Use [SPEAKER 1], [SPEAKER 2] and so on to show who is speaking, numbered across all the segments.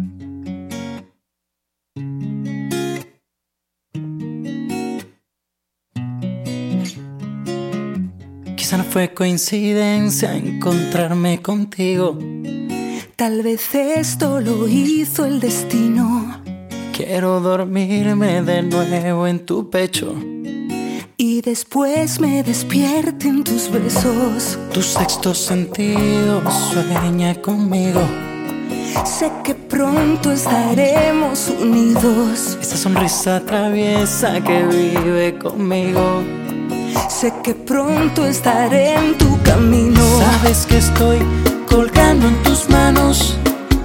[SPEAKER 1] Quizá no fue coincidencia encontrarme contigo.
[SPEAKER 2] Tal vez esto lo hizo el destino.
[SPEAKER 1] Quiero dormirme de nuevo en tu pecho
[SPEAKER 2] y después me despierte en tus besos.
[SPEAKER 1] Tu sexto sentido sueña conmigo.
[SPEAKER 2] Sé que pronto estaremos unidos.
[SPEAKER 1] Esa sonrisa traviesa que vive conmigo.
[SPEAKER 2] Sé que pronto estaré en tu camino.
[SPEAKER 1] Sabes que estoy colgando en tus manos,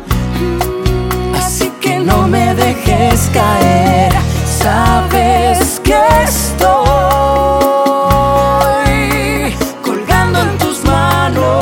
[SPEAKER 2] así que no me dejes caer. Sabes que estoy colgando en tus manos.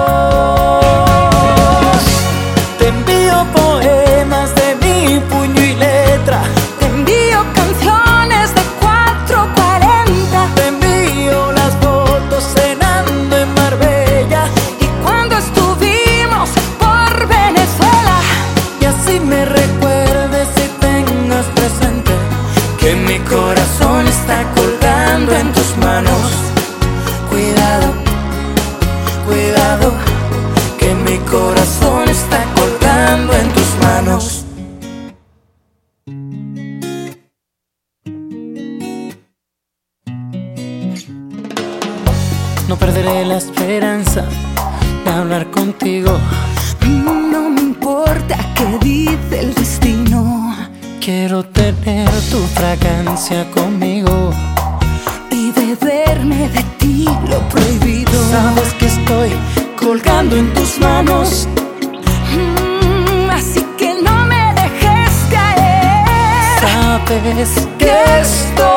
[SPEAKER 1] Te envío poemas de mi puño y letra.
[SPEAKER 2] Te envío canciones de 440.
[SPEAKER 1] Te envío las fotos cenando en Marbella
[SPEAKER 2] y cuando estuvimos por Venezuela.
[SPEAKER 1] Y así me recuerdes y tengas presente que mi corazón está colgando en tus manos. Cuidado, cuidado, que mi corazón está colgando en tus manos. No perderé la esperanza de hablar contigo.
[SPEAKER 2] No me importa qué dice el destino.
[SPEAKER 1] Quiero tener tu fragancia conmigo
[SPEAKER 2] y beberme de ti lo prohibido.
[SPEAKER 1] Sabes que estoy colgando en tus manos,
[SPEAKER 2] así que no me dejes caer.
[SPEAKER 1] Sabes
[SPEAKER 2] que estoy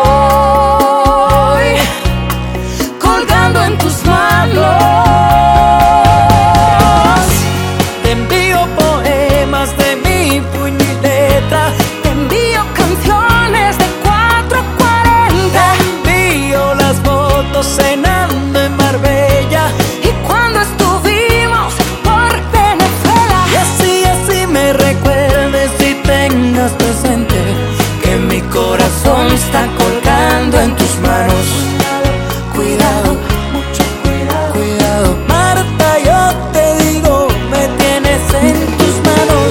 [SPEAKER 2] colgando en tus manos.
[SPEAKER 1] Te envío poemas de mi puño y letra.
[SPEAKER 2] Te envío canciones de 440.
[SPEAKER 1] Te envío las fotos cenando en Marbella
[SPEAKER 2] y cuando estuvimos por Venezuela.
[SPEAKER 1] Y así me recuerdes y tengas presente que mi corazón está colgando en tus manos. Cuidado,
[SPEAKER 2] mucho cuidado,
[SPEAKER 1] cuidado, Marta, yo te digo, me tienes en tus manos.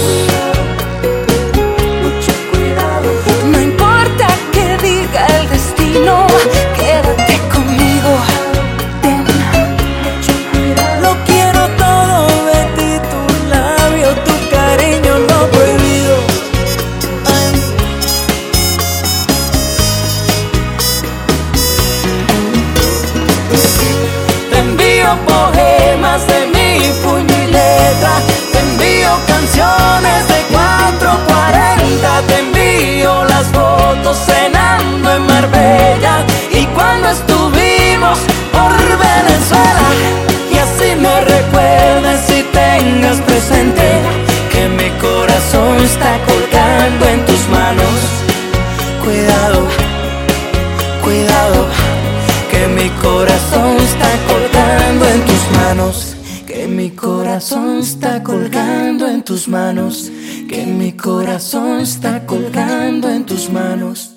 [SPEAKER 2] mucho cuidado. No importa que diga el destino, quédate conmigo. Ten mucho cuidado.
[SPEAKER 1] Lo quiero todo de ti, tu labio, tu cariño, lo prohibido. Ay. Te envío poemas de mi puño y letra. Te envío canciones de 440. Te envío las fotos cenando en Marbella y cuando estuvimos por Venezuela. Y así me recuerdes y tengas presente que mi corazón está colgando en tus manos. Cuidado, cuidado, que mi corazón está colgando en tus manos. Que mi corazón está colgando en tus manos. Que mi corazón está colgando en tus manos.